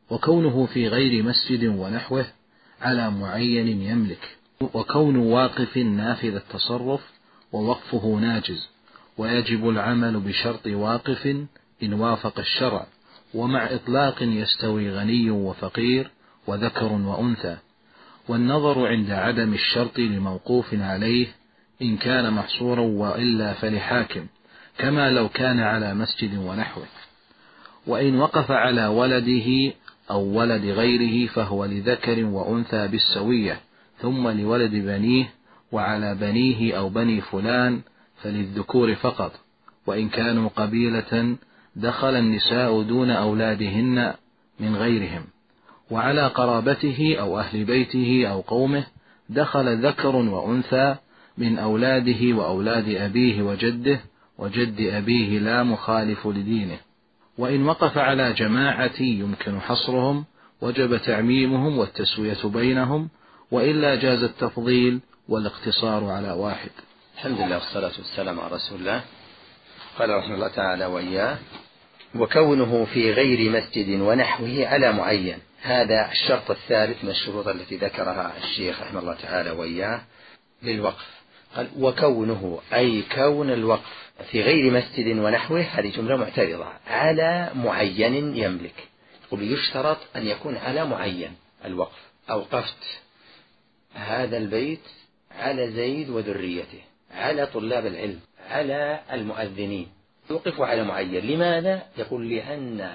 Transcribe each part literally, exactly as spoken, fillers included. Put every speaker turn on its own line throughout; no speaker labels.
وكونه في غير مسجد ونحوه على معين يملك، وكون واقف نافذ التصرف ووقفه ناجز، ويجب العمل بشرط واقف إن وافق الشرع، ومع إطلاق يستوي غني وفقير وذكر وأنثى، والنظر عند عدم الشرط لموقوف عليه إن كان محصورا، وإلا فلحاكم، كما لو كان على مسجد ونحوه. وإن وقف على ولده أو ولد غيره فهو لذكر وأنثى بالسوية، ثم لولد بنيه، وعلى بنيه أو بني فلان فللذكور فقط، وإن كانوا قبيلة دخل النساء دون أولادهن من غيرهم، وعلى قرابته أو أهل بيته أو قومه دخل ذكر وأنثى من أولاده وأولاد أبيه وجده وجد أبيه لا مخالف لدينه. وإن وقف على جماعة يمكن حصرهم وجب تعميمهم والتسوية بينهم، وإلا جاز التفضيل والاقتصار على واحد.
الحمد لله والصلاة والسلام على رسول الله. قال رحمه الله تعالى وإياه: وكونه في غير مسجد ونحوه على معين. هذا الشرط الثالث من الشروط التي ذكرها الشيخ رحمه الله تعالى وإياه للوقف. قال وكونه أي كون الوقف في غير مسجد ونحوه، هذه جملة معترضة، على معين يملك. يقول يشترط أن يكون على معين الوقف. أوقفت هذا البيت على زيد وذريته، على طلاب العلم، على المؤذنين، يوقف على معين. لماذا؟ يقول لأن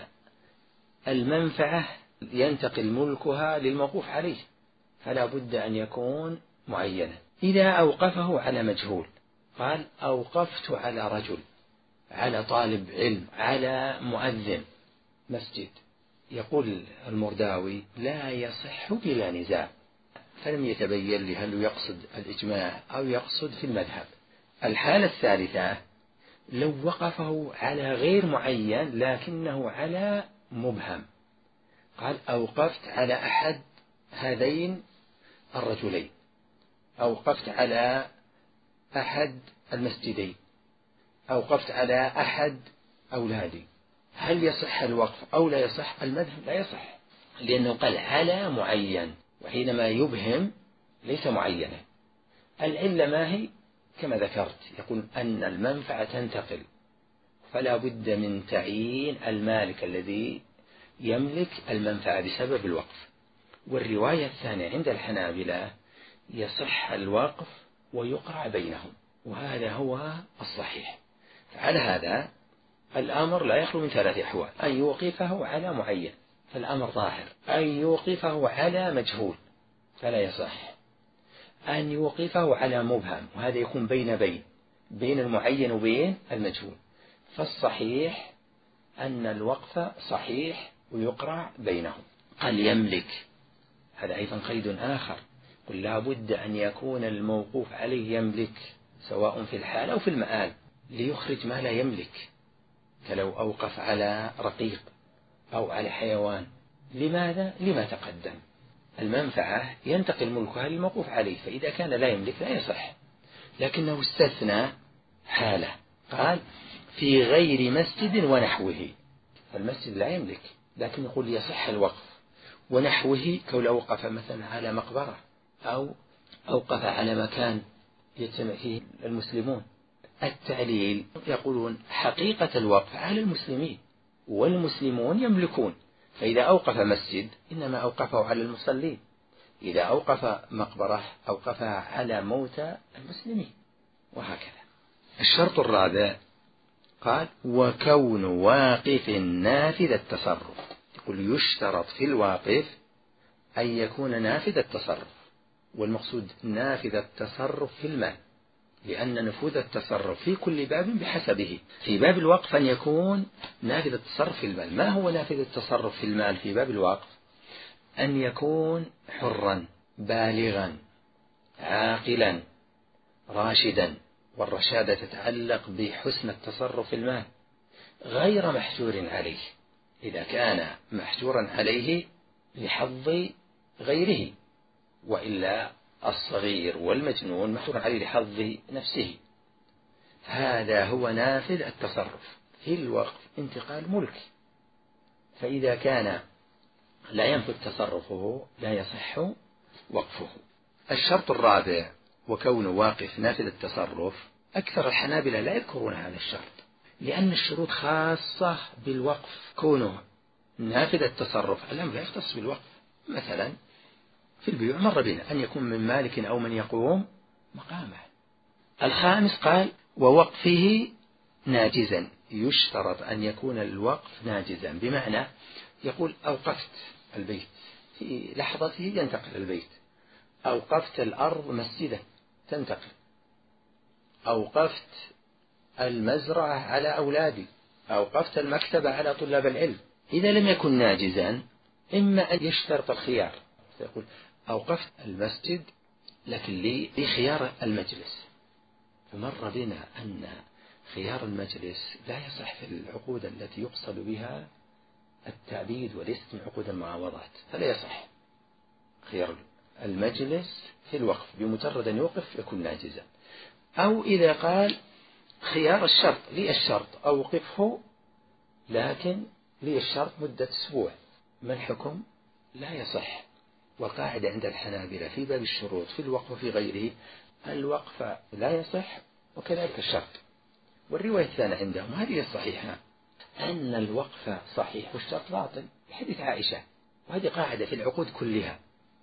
المنفعة ينتقل ملكها للموقوف عليه، فلا بد أن يكون معينا. إذا أوقفه على مجهول، قال أوقفت على رجل، على طالب علم، على مؤذن مسجد، يقول المرداوي لا يصح بلا نزاع، فلم يتبين لي هل يقصد الإجماع أو يقصد في المذهب. الحالة الثالثة لو وقفه على غير معين لكنه على مبهم، قال أوقفت على أحد هذين الرجلين، أوقفت على أحد المسجدين، أوقفت على أحد أولادي، هل يصح الوقف أو لا يصح؟ المذهب لا يصح، لأنه قال على معين، وحينما يبهم ليس معينا. العلة ما هي؟ كما ذكرت، يقول أن المنفعة تنتقل، فلا بد من تعيين المالك الذي يملك المنفعة بسبب الوقف. والرواية الثانية عند الحنابلة يصح الوقف ويقرع بينهم، وهذا هو الصحيح. فعلى هذا الأمر لا يخلو من ثلاث أحوال: أن يوقفه على معين فالأمر ظاهر، أن يوقفه على مجهول فلا يصح، أن يوقفه على مبهم، وهذا يكون بين بين بين المعين وبين المجهول. فالصحيح أن الوقف صحيح ويقرع بينهم. قال يملك، هذا أيضا قيد آخر، قل لا بد أن يكون الموقوف عليه يملك، سواء في الحال أو في المآل، ليخرج ما لا يملك، فلو أوقف على رقيق أو على حيوان. لماذا؟ لما تقدم، المنفعة ينتقل ملكها للموقوف عليه، فإذا كان لا يملك لا يصح. لكنه استثنى حالة، قال في غير مسجد ونحوه، فالمسجد لا يملك، لكن يقول يصح الوقف. ونحوه كون أوقف مثلا على مقبرة، أو أوقف على مكان يجتمع فيه المسلمون. التعليل يقولون حقيقة الوقف على المسلمين، والمسلمون يملكون، فإذا أوقف مسجد إنما أوقفه على المصلين، إذا أوقف مقبرة أوقفها على موتى المسلمين، وهكذا. الشرط الرابع قال وكون واقف نافذ التصرف. يقول يشترط في الواقف أن يكون نافذ التصرف، والمقصود نافذ التصرف في المال، لأن نفوذ التصرف في كل باب بحسبه. في باب الوقف أن يكون نافذ التصرف في المال. ما هو نافذ التصرف في المال في باب الوقف؟ أن يكون حرا بالغا عاقلا راشدا، والرشادة تتعلق بحسن التصرف في المال، غير محجور عليه. إذا كان محجورا عليه لحظ غيره، وإلا الصغير والمجنون محجور عليه لحظ نفسه. هذا هو نافذ التصرف في الوقف، انتقال ملك. فإذا كان لا ينفذ تصرفه لا يصح وقفه. الشرط الرابع وكونه واقف نافذ التصرف، أكثر الحنابلة لا يذكرون هذا الشرط، لأن الشروط خاصة بالوقف. كونه نافذ التصرف الأمر لا يختص بالوقف. مثلا في البيوع مر بنا أن يكون من مالك أو من يقوم مقامه. الخامس قال ووقفه ناجزا، يشترط أن يكون الوقف ناجزا، بمعنى يقول أوقفت البيت في لحظته ينتقل البيت، أوقفت الأرض مسجدا تنتقل، أوقفت المزرعة على أولادي، أوقفت المكتبة على طلاب العلم. إذا لم يكن ناجزا إما أن يشترط الخيار، يقول أوقفت المسجد لكن لي خيار المجلس. فمر بنا أن خيار المجلس لا يصح في العقود التي يقصد بها التعبيد وليست من عقود المعاوضات، فلا يصح خيار المجلس في الوقف، بمجرد أن يوقف يكون ناجزا. أو إذا قال خيار الشرط، لي الشرط أوقفه لكن لي الشرط مدة أسبوع، ما الحكم؟ لا يصح. والقاعدة عند الحنابلة في باب الشروط في الوقف وفي غيره الوقف لا يصح وكذلك الشرط. والرواية الثانية عندهم هذه الصحيحة أن الوقف صحيح والشرط باطل، حديث عائشة. وهذه قاعدة في العقود كلها،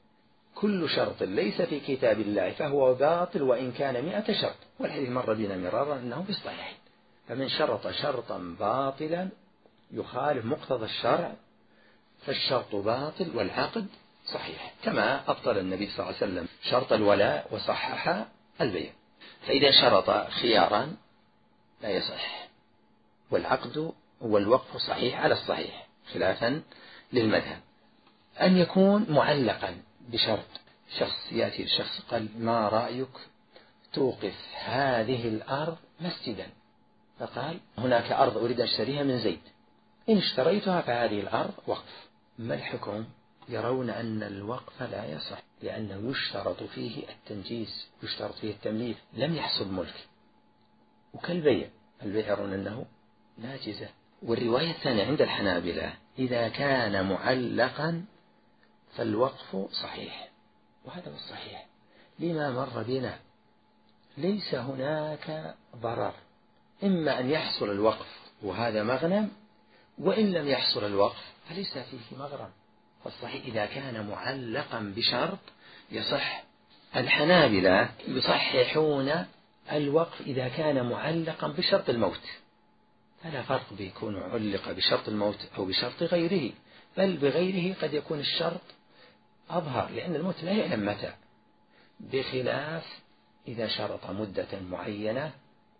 كل شرط ليس في كتاب الله فهو باطل وإن كان مئة شرط. والحديث مر بنا مرارا أنه في الصحيح. فمن شرط شرطا باطلا يخالف مقتضى الشرع فالشرط باطل والعقد صحيح، كما أبطل النبي صلى الله عليه وسلم شرط الولاء وصحح البيع. فإذا شرط خيارا لا يصح، والعقد والوقف صحيح على الصحيح خلافا للمذهب. أن يكون معلقا بشرط، شخص يأتي الشخص قال ما رأيك توقف هذه الأرض مسجدا، فقال هناك أرض أريد أن أشتريها من زيد، إن اشتريتها فهذه الأرض وقف. ما الحكم؟ يرون أن الوقف لا يصح لأنه يشترط فيه التنجيز، يشترط فيه التمليك، لم يحصل ملك. وكالبيع، البيع يرون أنه ناجزة. والرواية الثانية عند الحنابلة إذا كان معلقا فالوقف صحيح، وهذا هو الصحيح لما مر بنا. ليس هناك ضرر، إما أن يحصل الوقف وهذا مغنم، وإن لم يحصل الوقف فليس فيه مغرم. فالصحيح إذا كان معلقا بشرط يصح. الحنابلة يصححون الوقف إذا كان معلقا بشرط الموت، فلا فرق بيكون علق بشرط الموت أو بشرط غيره، بل بغيره قد يكون الشرط أظهر لأن الموت لا يعلم متى، بخلاف إذا شرط مدة معينة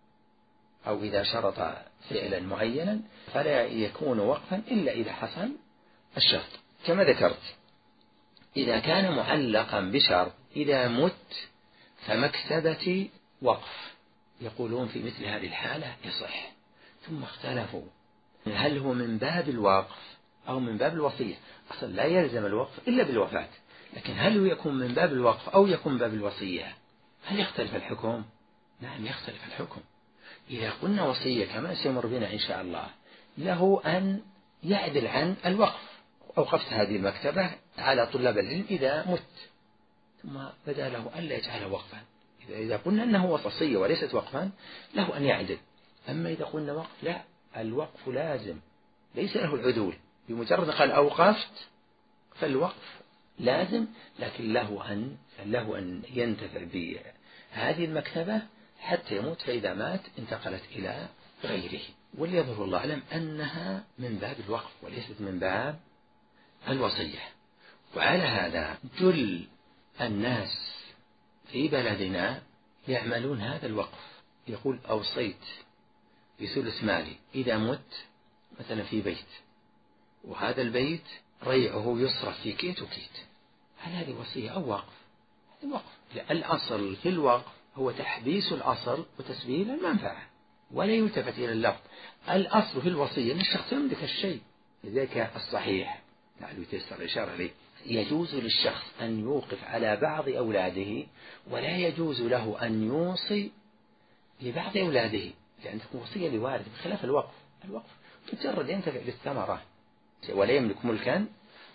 أو إذا شرط فعلا معينا فلا يكون وقفا إلا إذا حصل الشرط. كما ذكرت إذا كان معلقا بشرط إذا مت فمكتبتي وقف، يقولون في مثل هذه الحالة يصح. ثم اختلفوا هل هو من باب الوقف أو من باب الوصية. أصلا لا يلزم الوقف إلا بالوفاة، لكن هل هو يكون من باب الوقف أو يكون من باب الوصية؟ هل يختلف الحكم؟ نعم يختلف الحكم. إذا قلنا وصية كما سيمر بنا إن شاء الله له أن يعدل عن الوقف. أوقفت هذه المكتبة على طلاب العلم إذا مت، ثم بدا له ألا يجعلها وقفا. إذا قلنا أنه وصية وليست وقفا له أن يعدل. أما إذا قلنا وقف لا، الوقف لازم ليس له العدول، بمجرد قال أوقفت فالوقف لازم، لكن له أن له أن ينتفع بهذه المكتبة حتى يموت، فإذا مات انتقلت إلى غيره. وليظهر الله أعلم أنها من باب الوقف وليست من باب الوصية. وعلى هذا جل الناس في بلدنا يعملون هذا الوقف، يقول أوصيت بثلث مالي إذا مت مثلا في بيت، وهذا البيت ريعه يصرف في كيت وكيت، هل هذه وصية أو وقف؟ هذا وقف. الأصل في الوقف هو تحبيس الأصل وتسبيل المنفعة ولا يلتفت إلى اللفظ. الأصل في الوصية أن الشخص يملك الشيء، لذلك الصحيح لعله يتيسر الإشارة عليه يجوز للشخص أن يوقف على بعض أولاده ولا يجوز له أن يوصي لبعض أولاده، لأن تكون وصية لوارث بخلاف الوقف. الوقف مجرد ينتفع بالثمرة ولا يملك ملكا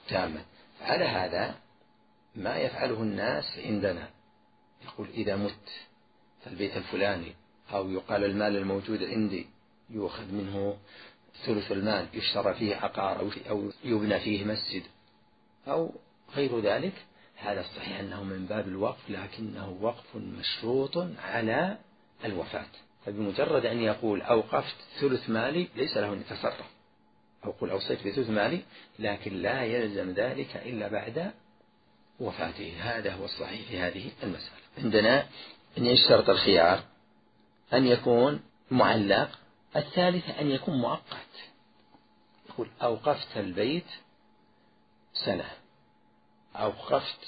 تامة. على هذا ما يفعله الناس عندنا، يقول إذا مت فالبيت الفلاني، أو يقال المال الموجود عندي يؤخذ منه ثلث المال يشترى فيه عقار أو يبنى فيه مسجد أو غير ذلك. هذا الصحيح أنه من باب الوقف، لكنه وقف مشروط على الوفاة. فبمجرد أن يقول أوقفت ثلث مالي ليس له أن يتصرف، أو قل أوصيت بثلث مالي، لكن لا يلزم ذلك إلا بعد وفاته. هذا هو الصحيح في هذه المسألة. عندنا أن يشترط الخيار أن يكون معلق، الثالثة أن يكون مؤقت. يقول أوقفت البيت سنة، أوقفت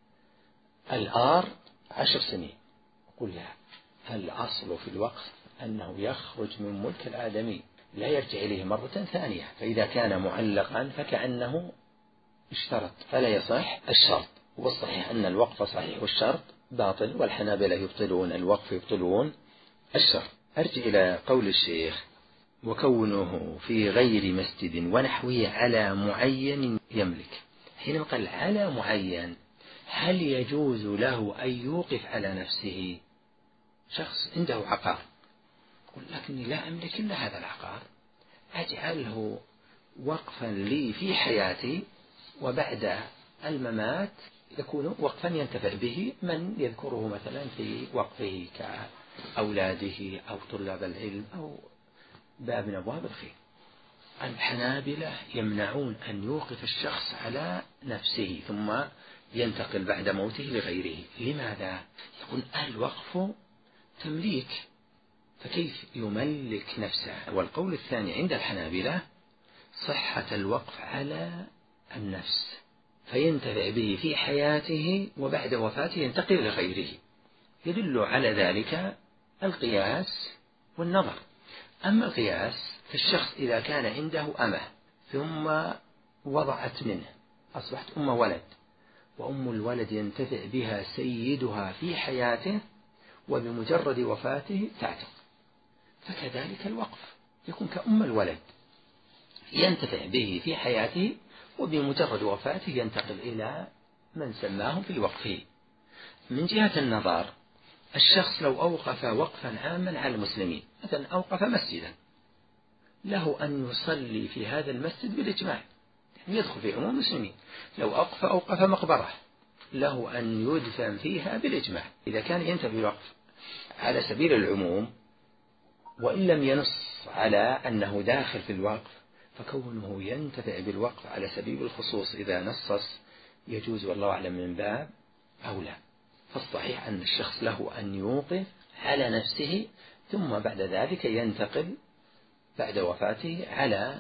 الآر عشر سنين. يقول لا، الأصل في الوقف أنه يخرج من ملك الآدمي لا يرجع إليه مرة ثانية. فإذا كان معلقا فكأنه اشترط فلا يصح الشرط. والصحيح أن الوقف صحيح والشرط باطل، والحنابلة يبطلون الوقف يبطلون الشرط. أرجع إلى قول الشيخ وكونه في غير مسجد ونحوه على معين يملك. حين قال على معين، هل يجوز له أن يوقف على نفسه؟ شخص عنده عقار يقول لكني لا أملك إلا هذا العقار، أجعله وقفا لي في حياتي، وبعد الممات يكون وقفا ينتفع به من يذكره مثلا في وقفه كأولاده أو طلاب العلم أو باب من أبواب الخير. الحنابلة يمنعون أن يوقف الشخص على نفسه ثم ينتقل بعد موته لغيره. لماذا؟ يقول الوقف تمليك، فكيف يملك نفسه؟ والقول الثاني عند الحنابلة صحة الوقف على النفس، فينتفع به في حياته وبعد وفاته ينتقل لغيره. يدل على ذلك القياس والنظر. أما القياس فالشخص إذا كان عنده أمه ثم وضعت منه أصبحت أم ولد، وأم الولد ينتفع بها سيدها في حياته وبمجرد وفاته تعتق، فكذلك الوقف يكون كأم الولد ينتفع به في حياته وبمجرد وفاته ينتقل إلى من سماه في وقفه. من جهة النظر، الشخص لو أوقف وقفا عاما على المسلمين، مثلا أوقف مسجدا، له أن يصلي في هذا المسجد بالإجماع، يعني يدخل في عموم المسلمين. لو أوقف أوقف مقبرة، له أن يدفن فيها بالإجماع. إذا كان ينتفي الوقف على سبيل العموم وإن لم ينص على أنه داخل في الوقف، فكونه ينتفع بالوقف على سبيل الخصوص إذا نصص يجوز، والله أعلم من باب أولى. فالصحيح أن الشخص له أن يوقف على نفسه ثم بعد ذلك ينتقل بعد وفاته على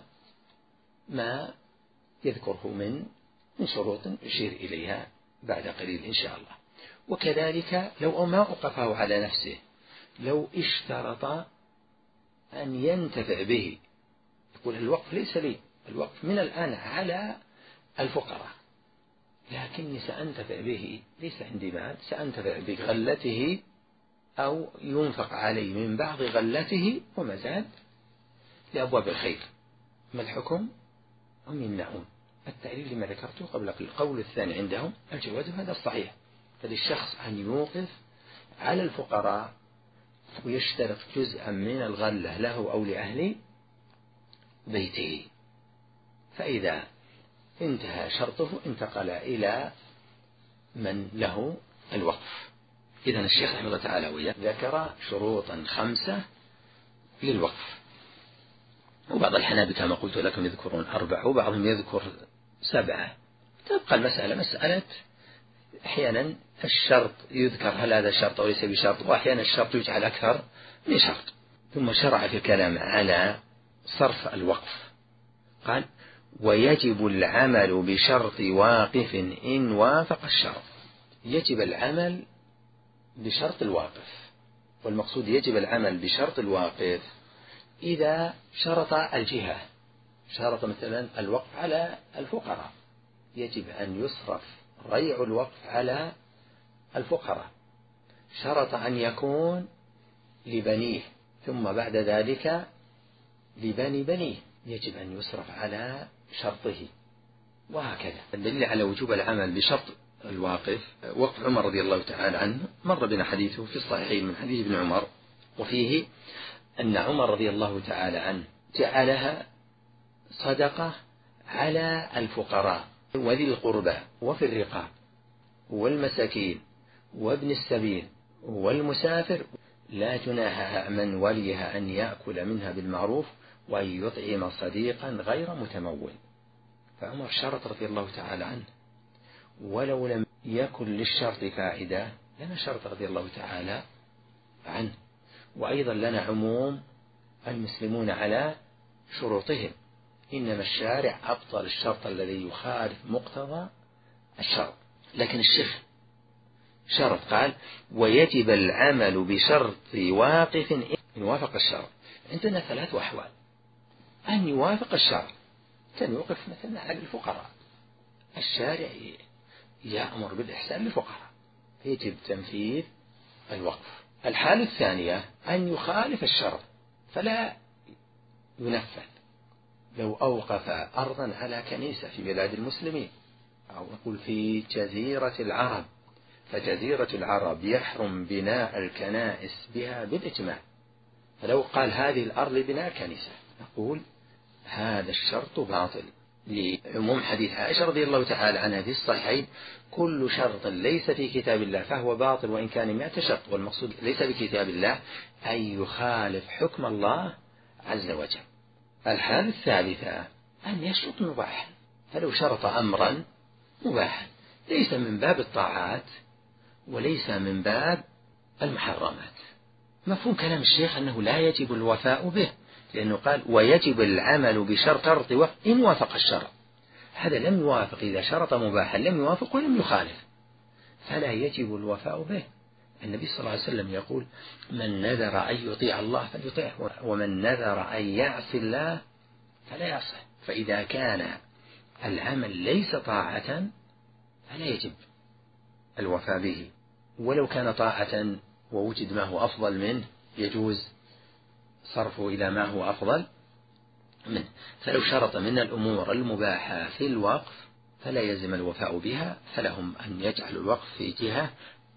ما يذكره من من شروط يشير إليها بعد قليل إن شاء الله. وكذلك لو ما أوقفه على نفسه، لو اشترط أن ينتفع به، يقول الوقف ليس لي، الوقف من الآن على الفقراء، لكني سأنتفع به، ليس عندي مال، سأنتفع بغلته أو ينفق علي من بعض غلته وما زاد لأبواب الخير. ما الحكم؟ هم يمنعون. التعليل لما ذكرته قبل القول الثاني عندهم الجواز، هذا الصحيح. فللشخص أن يوقف على الفقراء ويشترط جزءا من الغلة له أو لأهل بيته، فإذا انتهى شرطه انتقل إلى من له الوقف. إذن الشيخ رحمه الله تعالى وياه ذكر شروطا خمسة للوقف، وبعض الحنابلة كما قلت لكم يذكرون أربعة وبعضهم يذكر سبعة. تبقى المسألة مسألة أحيانا الشرط يذكر هل هذا شرط أو ليس بشرط، وأحيانا الشرط يجعل أكثر من شرط. ثم شرع في الكلام على صرف الوقف، قال ويجب العمل بشرط واقف إن وافق الشرط. يجب العمل بشرط الواقف، والمقصود يجب العمل بشرط الواقف إذا شرط الجهة، شرط مثلا الوقف على الفقراء، يجب أن يصرف ريع الوقف على الفقراء. شرط أن يكون لبنيه ثم بعد ذلك لبني بنيه، يجب أن يصرف على شرطه. وهكذا. الدليل على وجوب العمل بشرط الواقف وقف عمر رضي الله تعالى عنه، مر بنا حديثه في الصحيحين من حديث ابن عمر، وفيه أن عمر رضي الله تعالى عنه جعلها صدقة على الفقراء وذي القربى وفي الرقاب والمساكين وابن السبيل والمسافر، لا جناح من وليها أن يأكل منها بالمعروف وأن يطعم صديقا غير متمول. فعمر شرط رضي الله تعالى عنه، ولو لم يكن للشرط فائدة لنا شرط رضي الله تعالى عنه. وأيضا لنا عموم المسلمون على شروطهم، إنما الشارع أبطل الشرط الذي يخالف مقتضى الشرط. لكن الشيخ شرط قال ويجب العمل بشرط واقف إن يوافق الشرع. عندنا ثلاث أحوال: أن يوافق الشرع، كان يوقف مثلا على الفقراء، الشارع يأمر بالإحسان للفقراء يجب تنفيذ الوقف. الحالة الثانية أن يخالف الشرع فلا ينفذ، لو أوقف أرضا على كنيسة في بلاد المسلمين، أو نقول في جزيرة العرب، فجزيرة العرب يحرم بناء الكنائس بها بالإجماع، فلو قال هذه الأرض لبناء كنيسة نقول هذا الشرط باطل، لعموم حديث عائشة رضي الله تعالى عنها في الصحيحين: كل شرط ليس في كتاب الله فهو باطل وإن كان مئة شرط. والمقصود ليس في كتاب الله أن يخالف حكم الله عز وجل. الحالة الثالثة أن يشرط مباحا، فلو شرط أمرا مباحا ليس من باب الطاعات وليس من باب المحرمات. مفهوم كلام الشيخ أنه لا يجب الوفاء به، لأنه قال ويجب العمل بشرط وقف إن وافق الشرع. هذا لم يوافق، إذا شرط مباحا لم يوافق ولم يخالف فلا يجب الوفاء به. النبي صلى الله عليه وسلم يقول: من نذر أن يطيع الله فليطيعه، ومن نذر أن يعصي الله فلا يعصه. فإذا كان العمل ليس طاعة فلا يجب الوفاء به، ولو كان طاعة ووجد ما هو أفضل منه يجوز صرفه إلى ما هو أفضل منه. فلو شرط من الأمور المباحة في الوقف فلا يلزم الوفاء بها، فلهم أن يجعلوا الوقف في جهة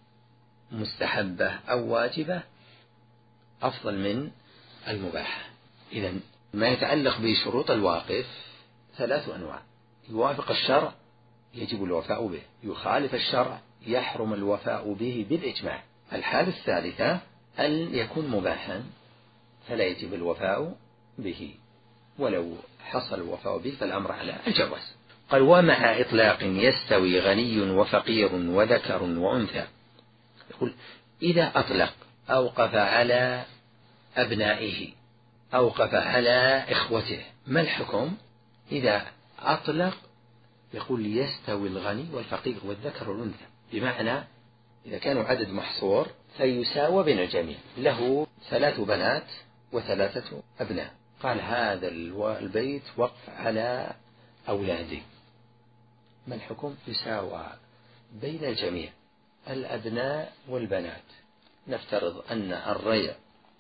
مستحبة أو واجبة أفضل من المباحة. إذن ما يتعلق بشروط الواقف ثلاث أنواع: يوافق الشرع يجب الوفاء به، يخالف الشرع يحرم الوفاء به بالإجماع. الحالة الثالثة أن يكون مباحا فلا يجب الوفاء به، ولو حصل الوفاء به فالأمر على الجواز. قال: ومع إطلاق يستوي غني وفقير وذكر وأنثى. يقول إذا أطلق أوقف على أبنائه، أوقف على إخوته، ما الحكم؟ إذا أطلق يقول يستوي الغني والفقير والذكر والأنثى، بمعنى إذا كانوا عدد محصور فيساوى بين الجميع، له ثلاث بنات وثلاثة أبناء، قال هذا البيت وقف على أولادي، ما الحكم؟ يساوى بين الجميع الأبناء والبنات. نفترض أن الريع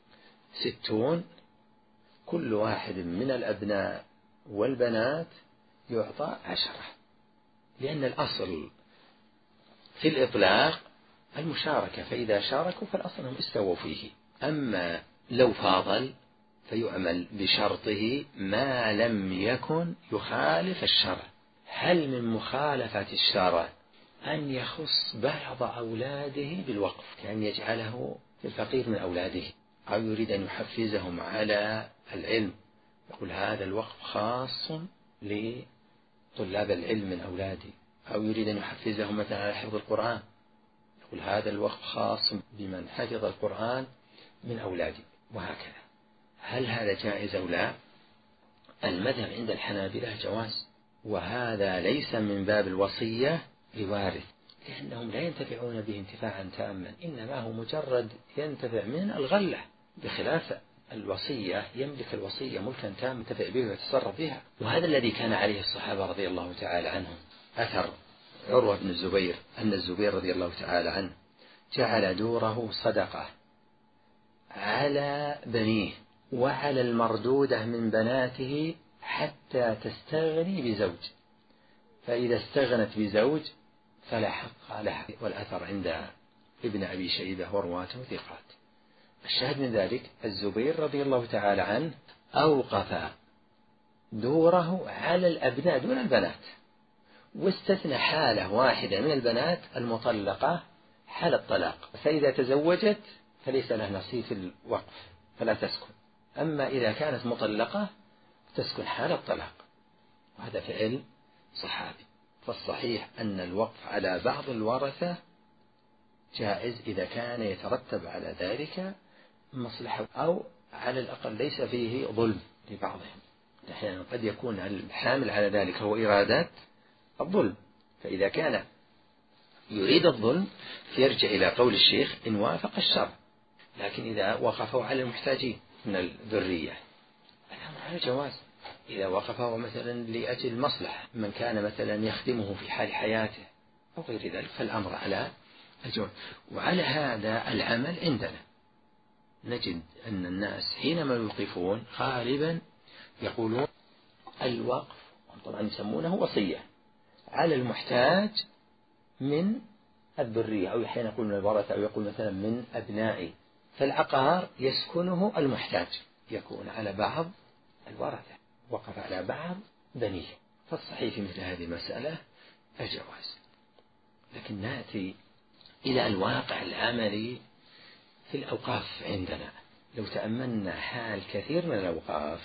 ستون، كل واحد من الأبناء والبنات يعطى عشرة، لأن الأصل في الإطلاق المشاركة، فإذا شاركوا فالأصل هم استووا فيه. أما لو فاضل فيعمل بشرطه ما لم يكن يخالف الشرع. هل من مخالفة الشرع أن يخص بعض أولاده بالوقف، كأن يجعله الفقير من أولاده، أو يريد أن يحفزهم على العلم، يقول هذا الوقف خاص لطلاب العلم من أولادي، أو يريد أن يحفزهم مثلا على حفظ القرآن، يقول هذا الوقف خاص بمن حفظ القرآن من أولادي، وهكذا. هل هذا جائز أو لا؟ المذهب عند الحنابلة جواز، وهذا ليس من باب الوصية لوارث، لأنهم لا ينتفعون به انتفاعا تاما، إنما هو مجرد ينتفع من الغلة، بخلاف الوصية يملك الوصية ملكا تاما ينتفع به ويتصرف بها. وهذا الذي كان عليه الصحابة رضي الله تعالى عنهم. أثر عروة بن الزبير أن الزبير رضي الله تعالى عنه جعل دوره صدقة على بنيه وعلى المردودة من بناته حتى تستغني بزوج، فإذا استغنت بزوج فلا حق لها، والأثر عند ابن أبي شيبة ورواته ثقات. الشاهد من ذلك الزبير رضي الله تعالى عنه أوقف دوره على الأبناء دون البنات، واستثنى حالة واحدة من البنات المطلقة حال الطلاق، فإذا تزوجت فليس لها نصيب في الوقف فلا تسكن، أما إذا كانت مطلقة تسكن حال الطلاق، وهذا فعل صحابي. فالصحيح أن الوقف على بعض الورثة جائز إذا كان يترتب على ذلك مصلحة، أو على الأقل ليس فيه ظلم لبعضهم. أحيانا قد يكون الحامل على ذلك هو إرادات الظلم، فإذا كان يريد الظلم فيرجع إلى قول الشيخ إن وافق الشرع، لكن إذا وقفوا على المحتاجين من الذرية الأمر على جواز. إذا وقفه مثلا لأجل مصلحة من كان مثلا يخدمه في حال حياته أو غير ذلك فالأمر على الجواز. وعلى هذا العمل عندنا نجد أن الناس حينما يوقفون غالبا يقولون الوقف، طبعا يسمونه وصية، على المحتاج من الذرية، أو أحيانا يقول من الورثة، أو يقول مثلا من أبنائي، فالعقار يسكنه المحتاج يكون على بعض الورثة، وقف على بعض بنيه. فالصحيح في مثل هذه المسألة الجواز. لكن نأتي إلى الواقع العملي في الأوقاف عندنا. لو تأملنا حال كثير من الأوقاف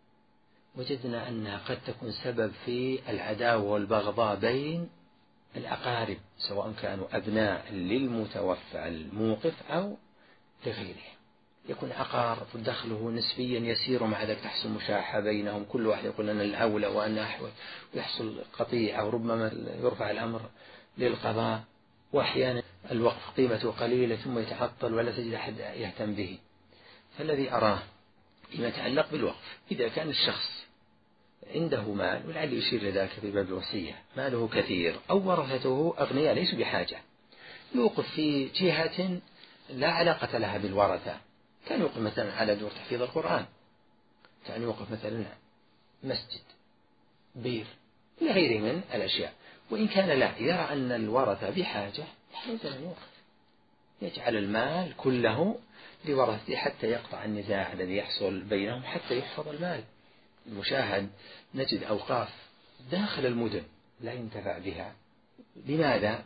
وجدنا أنها قد تكون سبب في العداوة والبغضاء بين الأقارب، سواء كانوا أبناء للمتوفى الموقف أو لغيره. يكون عقار دخله نسبيا يسير، ومع ذلك تحصل مشاحة بينهم، كل واحد يقول أنا الأولى وأنا أحوج، ويحصل قطيعة، وربما يرفع الأمر للقضاء، وأحيانا الوقف قيمته قليلة ثم يتعطل ولا تجد أحد يهتم به. فالذي أراه فيما يتعلق بالوقف، إذا كان الشخص عنده مال، ولعل يشير لذلك في باب الوصية، ماله كثير أو ورثته أغنياء ليسوا بحاجة، يوقف في جهة لا علاقة لها بالورثة، كان يوقف مثلا على دور تحفيظ القرآن، كان يوقف مثلا مسجد، بير، إلى غيره من الأشياء. وإن كان لا يرى أن الورثة بحاجة يجوز أن يوقف، يجعل المال كله لورثته حتى يقطع النزاع الذي يحصل بينهم، حتى يحفظ المال. المشاهد نجد أوقاف داخل المدن لا ينتفع بها. لماذا؟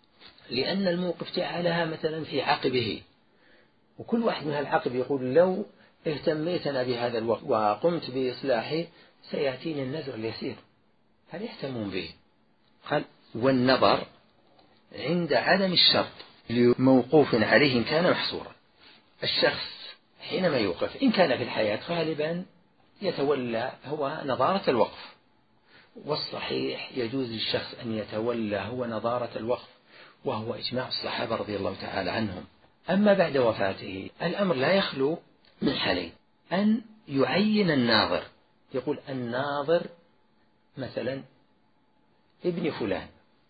لأن الموقف جعلها مثلا في عقبه، وكل واحد من هالعقب يقول لو اهتميتنا بهذا الوقت وقمت بإصلاحه سيأتيني النذر اليسير، هل يهتمون به؟ قال والنظر عند عدم الشرط موقوف عليه إن كان محصورا. الشخص حينما يوقف إن كان في الحياة غالبا يتولى هو نظارة الوقف، والصحيح يجوز للشخص أن يتولى هو نظارة الوقف، وهو إجماع الصحابة رضي الله تعالى عنهم. أما بعد وفاته الأمر لا يخلو من حالين: أن يعين الناظر، يقول الناظر مثلا ابن فلان،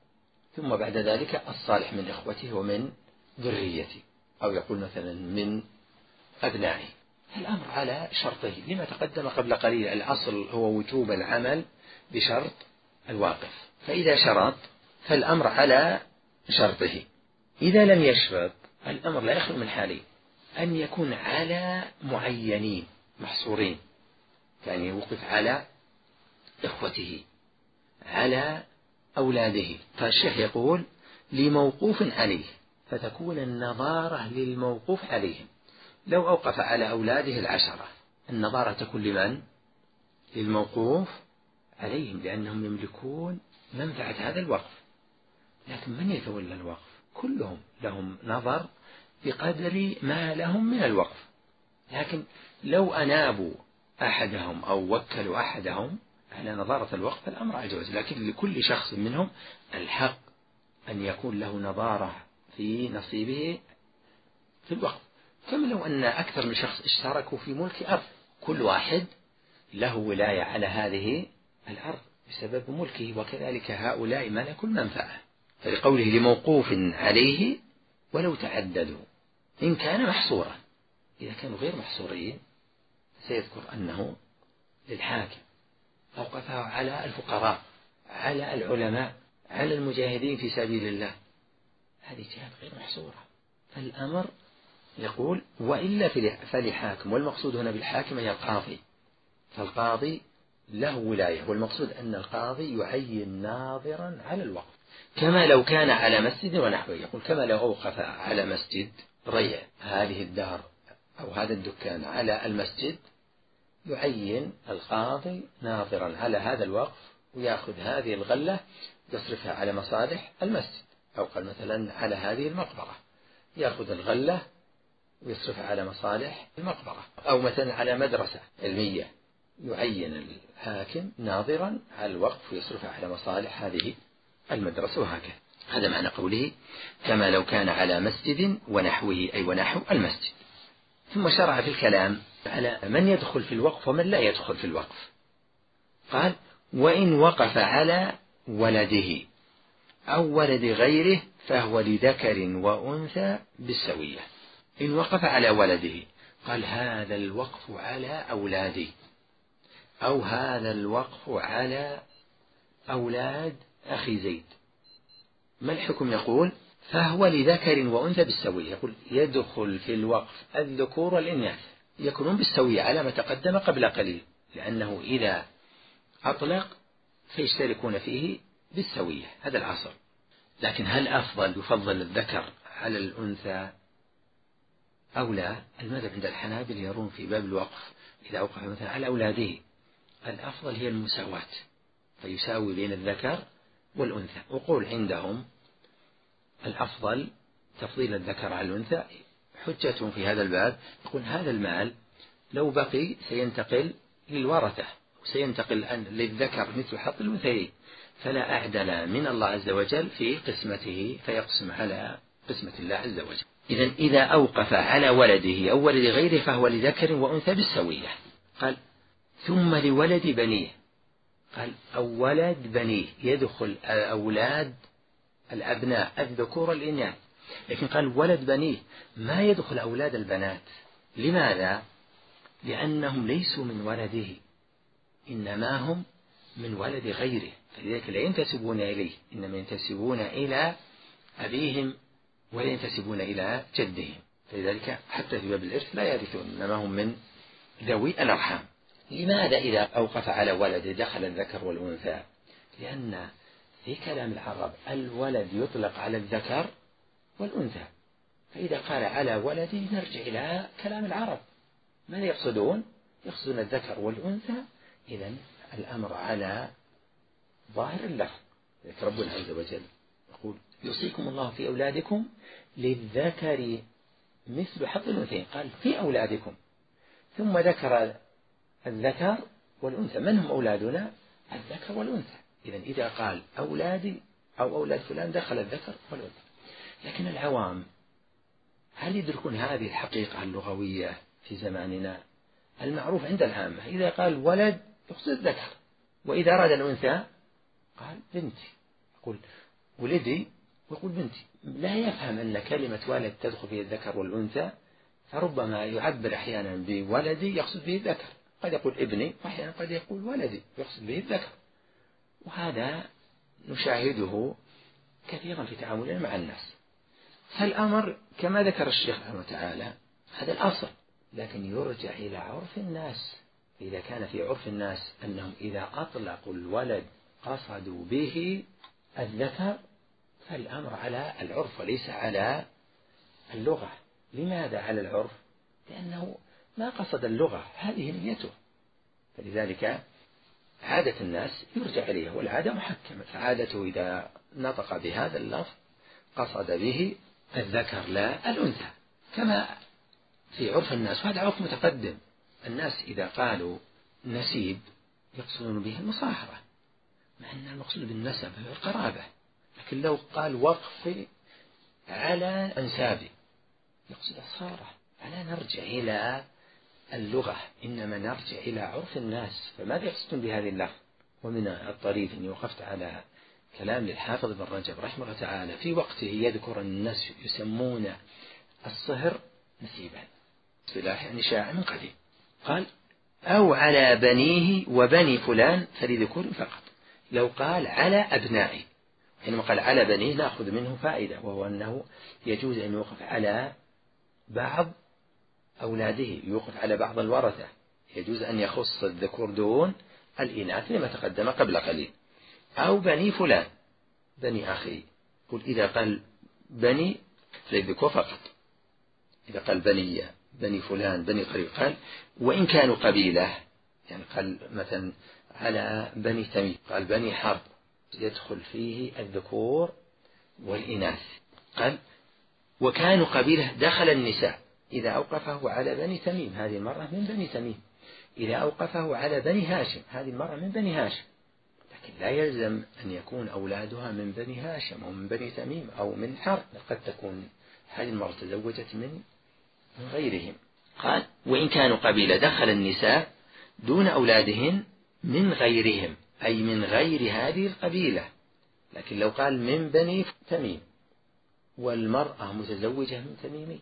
ثم بعد ذلك الصالح من إخوته ومن ذريته، أو يقول مثلا من أبنائه. الأمر على شرطه لما تقدم قبل قليل، الأصل هو وجوب العمل بشرط الواقف، فإذا شرط فالأمر على شرطه. إذا لم يشرط الأمر لا يخلو من حالين: أن يكون على معينين محصورين، كان يوقف على إخوته، على أولاده. فالشيخ يقول لموقوف عليه، فتكون النظارة للموقوف عليهم. لو أوقف على أولاده العشرة النظارة تكون لمن؟ للموقوف عليهم، لأنهم يملكون منفعة هذا الوقف. لكن من يتولى الوقف؟ كلهم لهم نظر بقدر ما لهم من الوقف، لكن لو أنابوا أحدهم أو وكلوا أحدهم على نظارة الوقف الأمر على جواز، لكن لكل شخص منهم الحق أن يكون له نظارة في نصيبه في الوقف. كما لو أن أكثر من شخص اشتركوا في ملك أرض، كل واحد له ولاية على هذه الأرض بسبب ملكه، وكذلك هؤلاء ملكوا المنفعة. فلقوله لموقوف عليه ولو تعددوا إن كان محصورا. إذا كانوا غير محصورين سيذكر أنه للحاكم، أوقفها على الفقراء، على العلماء، على المجاهدين في سبيل الله، هذه جهات غير محصورة. فالأمر يقول وإلا فلحاكم، والمقصود هنا بالحاكم هي القاضي، فالقاضي له ولاية، والمقصود أن القاضي يعين ناظرا على الوقف، كما لو كان على مسجد ونحوه. يقول كما لو أوقف على مسجد ريع هذه الدار أو هذا الدكان على المسجد، يعين القاضي ناظرا على هذا الوقف ويأخذ هذه الغلة يصرفها على مصالح المسجد، أو قال مثلا على هذه المقبرة يأخذ الغلة ويصرفها على مصالح المقبرة، أو مثلا على مدرسة علمية يعين الحاكم ناظرا على الوقف ويصرفها على مصالح هذه المدرسة، وهكذا. هذا معنى قوله كما لو كان على مسجد ونحوه، أي ونحو المسجد. ثم شرع في الكلام على من يدخل في الوقف ومن لا يدخل في الوقف. قال وإن وقف على ولده أو ولد غيره فهو لذكر وأنثى بالسوية. إن وقف على ولده، قال هذا الوقف على أولادي، أو هذا الوقف على أولاد أخي زيد، ما الحكم؟ يقول فهو لذكر وأنثى بالسوية. يقول يدخل في الوقف الذكور والإناث، يكونون بالسوية على ما تقدم قبل قليل، لأنه إذا أطلق فيشتركون فيه بالسوية، هذا العصر. لكن هل أفضل يفضل الذكر على الأنثى أو لا؟ المذهب عند الحنابلة يرون في باب الوقف إذا أوقف مثلا على أولاده الأفضل هي المساواة، فيساوي بين الذكر والأنثى. وقول عندهم الأفضل تفضيل الذكر على الأنثى، حجتهم في هذا الباب يقول هذا المال لو بقي سينتقل للورثة وسينتقل للذكر مثل حظ الأنثيين، فلا أعدل من الله عز وجل في قسمته فيقسم على قسمة الله عز وجل. إذن إذا أوقف على ولده أو ولد غيره فهو لذكر وأنثى بالسوية. قال ثم لولد بنيه، قال أو ولد بنيه، يدخل أولاد الأبناء الذكور الإناث، لكن قال ولد بنيه ما يدخل أولاد البنات. لماذا؟ لأنهم ليسوا من ولده، إنما هم من ولد غيره، فلذلك لا ينتسبون إليه، إنما ينتسبون إلى أبيهم ولا ينتسبون إلى جدهم، فلذلك حتى في باب الإرث لا يرثون، إنما هم من ذوي الأرحام. لماذا إذا أوقف على ولد دخل الذكر والأنثى؟ لأن في كلام العرب الولد يطلق على الذكر والأنثى، فإذا قال على ولدي نرجع إلى كلام العرب، ماذا يقصدون؟ يقصدون الذكر والأنثى. إذن الأمر على ظاهر اللفظ. ربنا عز وجل يقول يوصيكم الله في أولادكم للذكر مثل حظ الأنثيين، قال في أولادكم، ثم ذكر الذكر والأنثى. من هم أولادنا؟ الذكر والأنثى. إذن إذا قال أولادي أو أولاد فلان دخل الذكر والأنثى. لكن العوام هل يدركون هذه الحقيقة اللغوية في زماننا؟ المعروف عند العامة إذا قال ولد يقصد الذكر، وإذا أراد الأنثى قال بنتي، يقول ولدي ويقول بنتي، لا يفهم أن كلمة ولد تدخل فيه الذكر والأنثى، فربما يعبر أحيانا بولدي يقصد به الذكر، قد يقول ابني، وأحيانا قد يقول ولدي يقصد به الذكر. وهذا نشاهده كثيرا في تعاملنا مع الناس. فالأمر كما ذكر الشيخ رحمه تعالى هذا الأصل، لكن يرجع إلى عرف الناس. إذا كان في عرف الناس أنهم إذا أطلقوا الولد قصدوا به الذكر، فالأمر على العرف وليس على اللغة. لماذا على العرف؟ لأنه ما قصد اللغة، هذه نيته، فلذلك عادة الناس يرجع إليها، والعادة محكمة، فعادته إذا نطق بهذا اللفظ قصد به الذكر لا الأنثى، كما في عرف الناس. وهذا عرف متقدم. الناس إذا قالوا نسيب يقصدون به المصاهرة، مع أن المقصود بالنسب هو القرابة، لكن لو قال وقف على أنسابي يقصد الصارة. فلا نرجع إلى اللغة، إنما نرجع إلى عرف الناس. فماذا يقصدون بهذه اللفظ؟ ومن الطريف أني وقفت على كلام للحافظ بن رجب رحمه الله تعالى في وقته يذكر الناس يسمون الصهر نسيبا، اصطلاح يعني شائع من قديم. قال أو على بنيه وبني فلان فلذكور فقط، لو قال على أبنائه، حينما قال على بنيه نأخذ منه فائدة، وهو أنه يجوز أن يوقف على بعض أولاده، يوقف على بعض الورثة، يجوز أن يخص الذكور دون الإناث لما تقدم قبل قليل. أو بني فلان، بني أخي، قل إذا قال بني للذكور فقط، إذا قال بني بني فلان بني قريب، قال وإن كانوا قبيلة، يعني قال مثلا على بني تميم، قال بني حرب، يدخل فيه الذكور والإناث. قال وكانوا قبيلة دخل النساء، إذا أوقفه على بني تميم هذه المرأة من بني تميم، إذا أوقفه على بني هاشم هذه المرأة من بني هاشم، لكن لا يلزم أن يكون أولادها من بني هاشم أو من بني تميم أو من حرب، قد تكون هذه المرأة تزوجت من من غيرهم. قال وإن كانوا قبيلة دخل النساء دون أولادهن من غيرهم، أي من غير هذه القبيلة. لكن لو قال من بني تميم والمرأة متزوجة من تميمي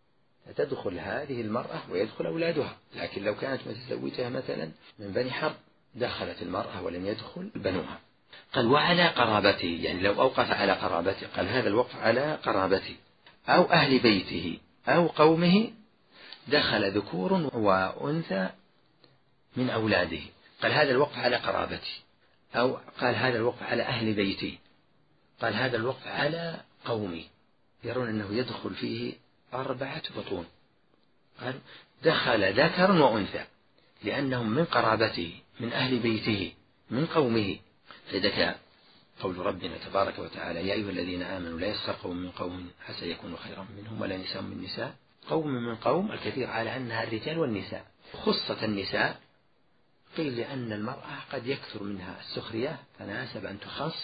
فتدخل هذه المرأة ويدخل أولادها، لكن لو كانت متزوجة مثلا من بني حرب دخلت المرأة ولم يدخل بنوها. قال وعلى قرابته، يعني لو أوقف على قرابته، قال هذا الوقف على قرابته أو أهل بيته أو قومه دخل ذكور وأنثى من أولاده، قال هذا الوقف على قرابته، أو قال هذا الوقف على أهل بيته، قال هذا الوقف على قومه، يرون أنه يدخل فيه أربعة بطون، قال دخل ذكر وأنثى لأنهم من قرابته من أهل بيته من قومه. فذلك قول ربنا تبارك وتعالى يا أيها الذين آمنوا لا يسخر قوم من قوم عسى يكونوا خيرا منهم ولا نساء من نساء. قوم من قوم الكثير على أنها الرجال والنساء، خصت النساء قيل لأن المرأة قد يكثر منها السخرية فناسب أن تخص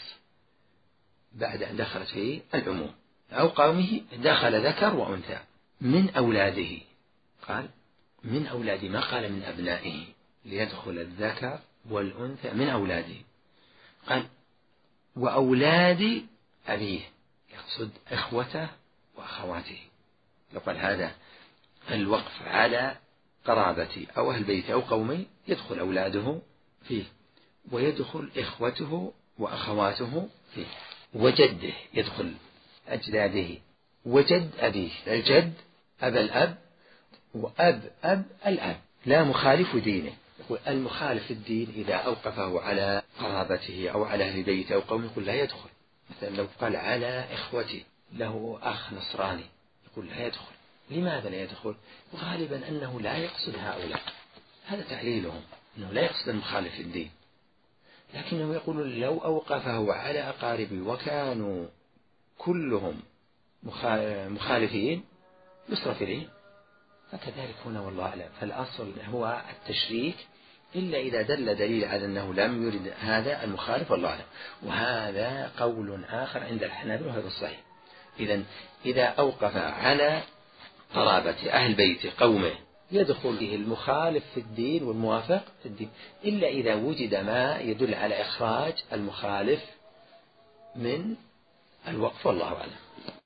بعد أن دخلت في العموم. أو قومه دخل ذكر وأنثى من أولاده، قال من أولاده ما قال من أبنائه، ليدخل الذكر والأنثى من أولاده. قال وأولاد أبيه، يقصد إخوته وأخواته. يقول هذا الوقف على قرابتي أو أهل بيته أو قومي يدخل أولاده فيه، ويدخل إخوته وأخواته فيه، وجده يدخل أجداده، وجد أبيه، الجد أب الأب وأب أب الأب، لا مخالف دينه. يقول المخالف الدين إذا أوقفه على قرابته أو على أهل بيته أو قومه يقول لا يدخل. مثلا لو قال على إخوته، له أخ نصراني، يقول لا يدخل. لماذا لا يدخل؟ غالبا أنه لا يقصد هؤلاء، هذا تعليلهم أنه لا يقصد المخالف الدين، لكنه يقول لو أوقفه على أقاربه وكانوا كلهم مخالفين يصرف إليهم، فكذلك هنا والله أعلم. فالأصل هو التشريك إلا إذا دل دليل على أنه لم يرد هذا المخالف والله أعلم، وهذا قول آخر عند الحنابلة وهذا الصحيح. إذن إذا أوقف على قرابة أهل بيت قومه يدخل به المخالف في الدين والموافق في الدين، إلا إذا وجد ما يدل على إخراج المخالف من الوقف والله أعلم.